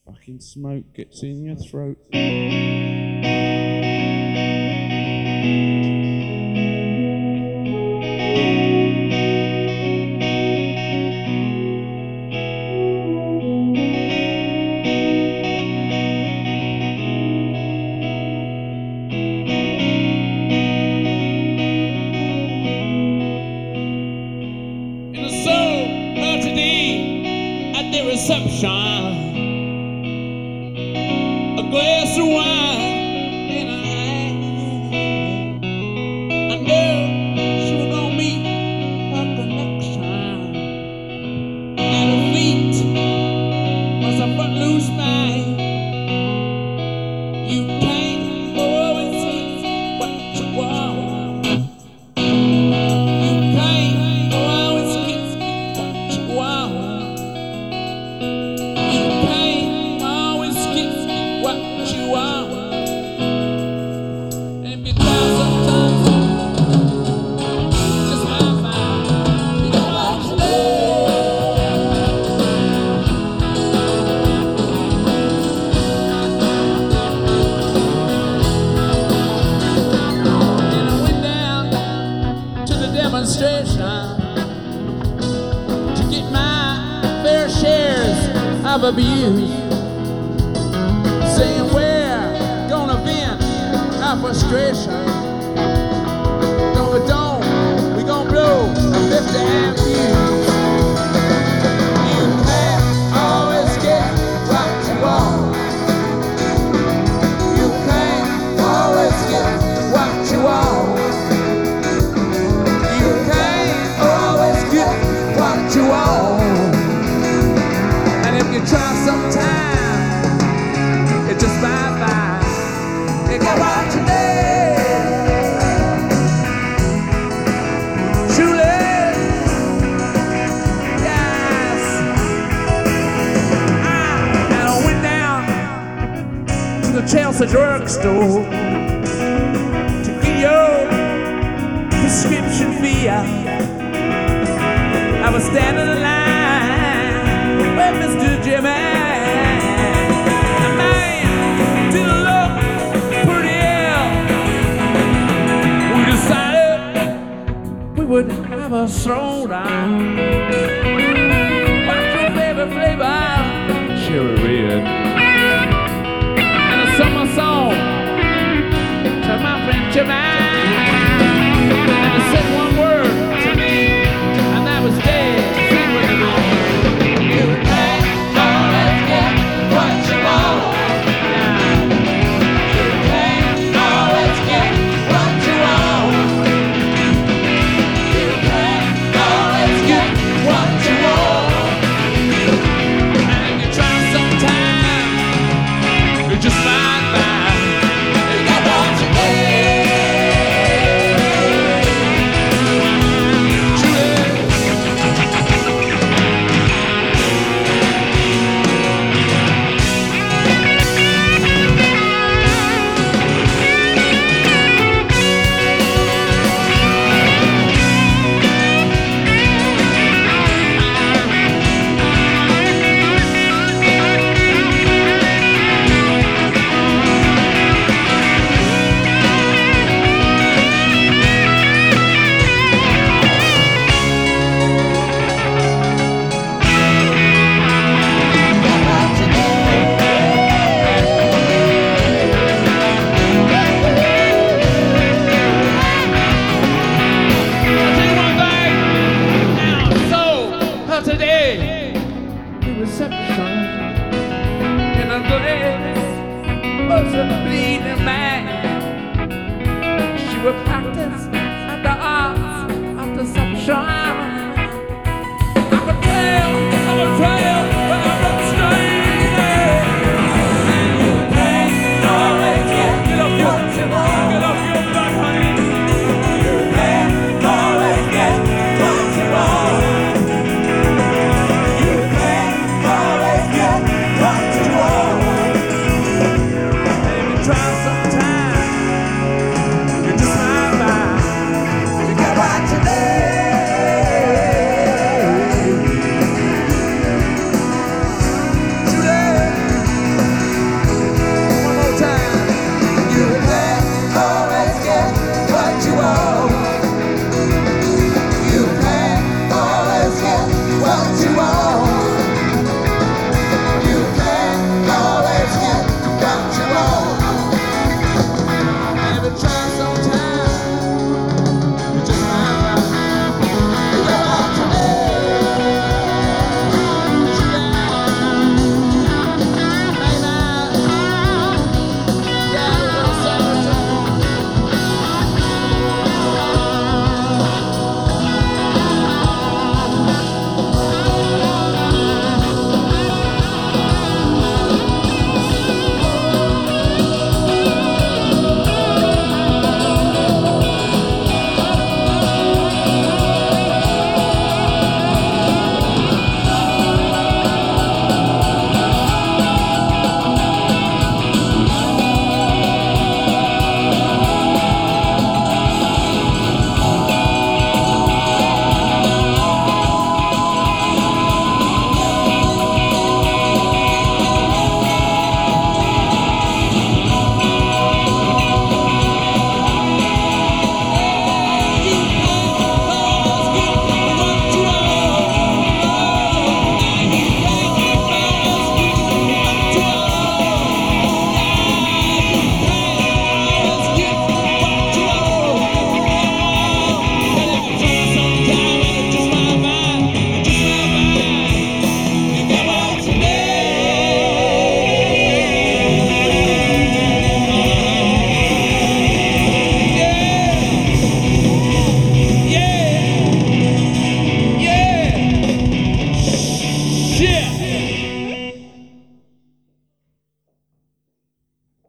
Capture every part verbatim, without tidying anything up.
Fucking smoke gets in your throat. Reception, a glass of wine in her hand. I knew she was gonna meet her connection. At her feet was a footloose man. You can't always get what you want. You can't always get what you want. To get my fair shares of abuse, saying we're gonna vent our frustration. No, we don't. We gonna blow a fifty amp fuse. You can't always get what you want. You can't always get what you want. You want. And if you try sometime, it just might by. You got what you need. Truly, yes. I, and I went down to the Chelsea drugstore to get your prescription fee. I was standing in line with Mister Jimmy. The man didn't look pretty ill. We decided we would have a throwdown. What's your favorite flavor? Cherry red. And a summer song to my friend Jimmy. And I said one word to me. Was dead. Sing with me. You can't always get what you want. You can't always get what you want. You can't always get what you want. And if you try sometime, you just might find you got what you need. Try sometime, you just might buy.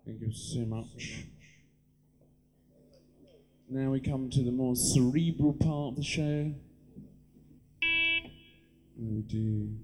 Thank you so much. Now we come to the more cerebral part of the show. We do